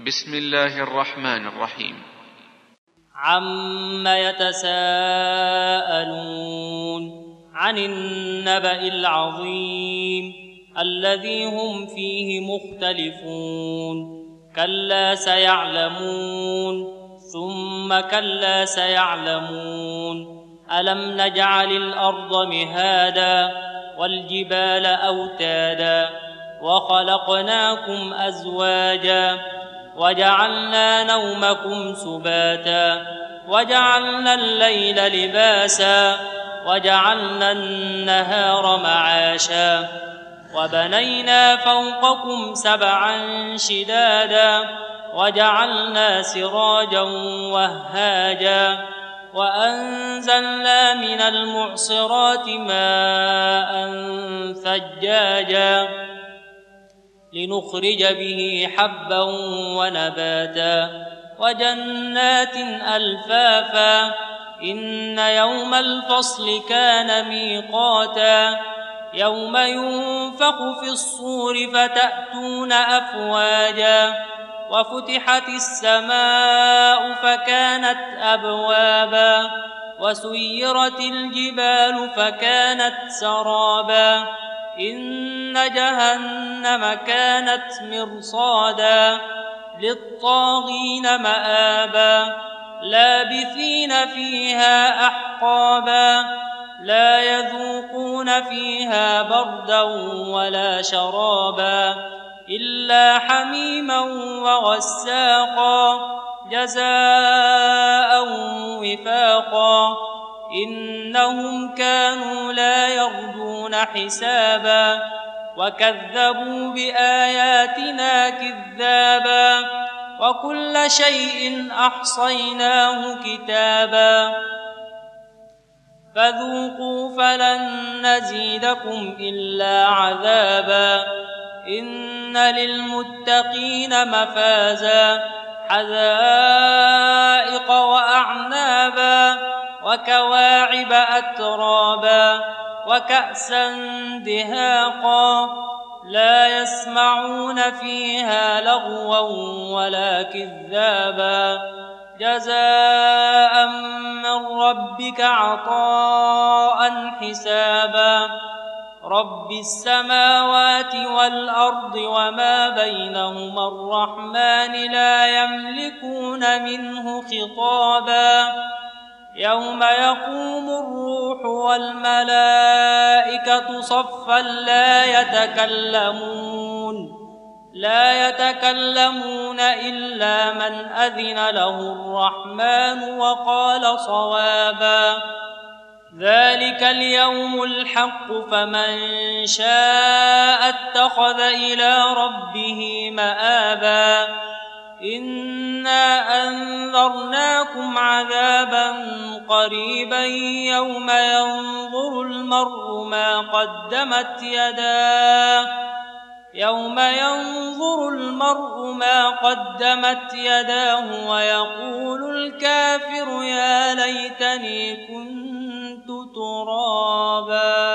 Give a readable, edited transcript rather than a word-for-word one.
بسم الله الرحمن الرحيم. عم يتساءلون عن النبأ العظيم الذي هم فيه مختلفون كلا سيعلمون ثم كلا سيعلمون ألم نجعل الأرض مهادا والجبال أوتادا وخلقناكم أزواجا وجعلنا نومكم سباتا وجعلنا الليل لباسا وجعلنا النهار معاشا وبنينا فوقكم سبعا شدادا وجعلنا سراجا وهاجا وأنزلنا من المعصرات ماء ثجاجا لنخرج به حبا ونباتا وجنات ألفافا إن يوم الفصل كان ميقاتا يوم ينفخ في الصور فتأتون أفواجا وفتحت السماء فكانت أبوابا وسيرت الجبال فكانت سرابا إن جهنم كانت مرصادا للطاغين مآبا لابثين فيها أحقابا لا يذوقون فيها بردا ولا شرابا إلا حميما وغساقا جزاء وفاقا إنهم كانوا لا يرجون حسابا وكذبوا بآياتنا كذابا وكل شيء أحصيناه كتابا فذوقوا فلن نزيدكم إلا عذابا إن للمتقين مفازا حدائق وأعنابا وكواعب أترابا وكأسا دهاقا لا يسمعون فيها لغوا ولا كذابا جزاء من ربك عطاء حسابا رب السماوات والأرض وما بينهما الرحمن لا يملكون منه خطابا يوم يقوم الروح والملائكة صفا لا يتكلمون إلا من أذن له الرحمن وقال صوابا ذلك اليوم الحق فمن شاء اتخذ إلى ربه مآبا إنا أنذرناكم عذابا قريبا يوم ينظر المرء ما قدمت يداه ويقول الكافر يا ليتني كنت ترابا.